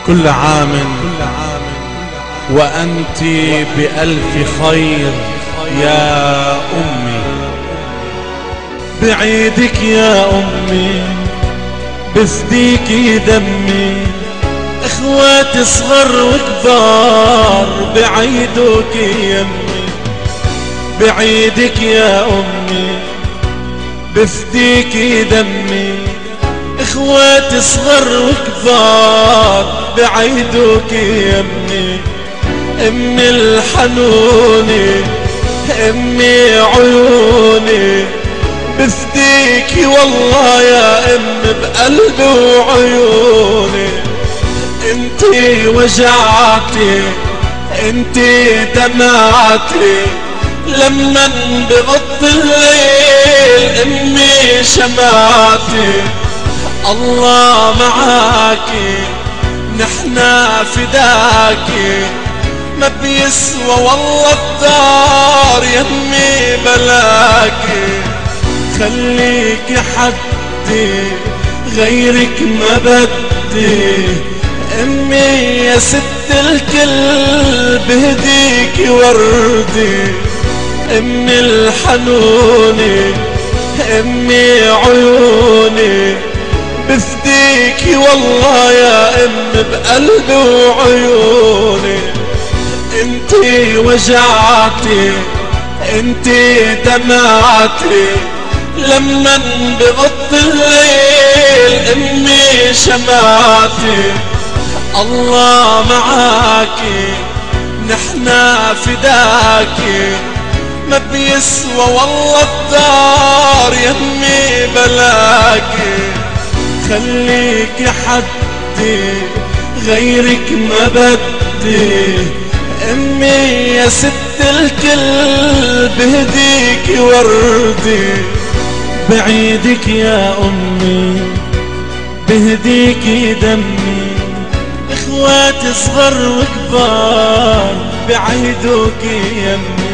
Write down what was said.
كل عام وأنت بألف خير يا أمي. بعيدك يا أمي بفديكي دمي، اخواتي صغر وكبار بعيدوك يمي. بعيدك يا أمي بفديكي دمي، اخواتي صغر وكبار بعيدوك يمي. امي الحنوني امي عيوني، بفديكي والله يا امي بقلبي وعيوني. انتي وجعتي انتي دمعتي، لما بغض الليل امي شمعتي. الله معاكي نحنا فداكي، ما بيسوى والله الدار يمي بلاكي. خليكي حدي غيرك ما بدي، امي يا ست الكل بهديكي وردي. امي الحنوني امي عيوني، بفديكي والله يا امي بقلبي وعيوني. انتي وجعتي انتي دمعتي، لما بغض الليل امي شمعتي. الله معاكي نحنا فداكي، ما بيسوى والله الدار يمي بلاكي. خليكي حدي غيرك ما بدي، امي يا ست الكل بهديكي وردي. بعيدك يا امي بهديكي دمي، اخواتي صغر وكبار بعيدوك يمي.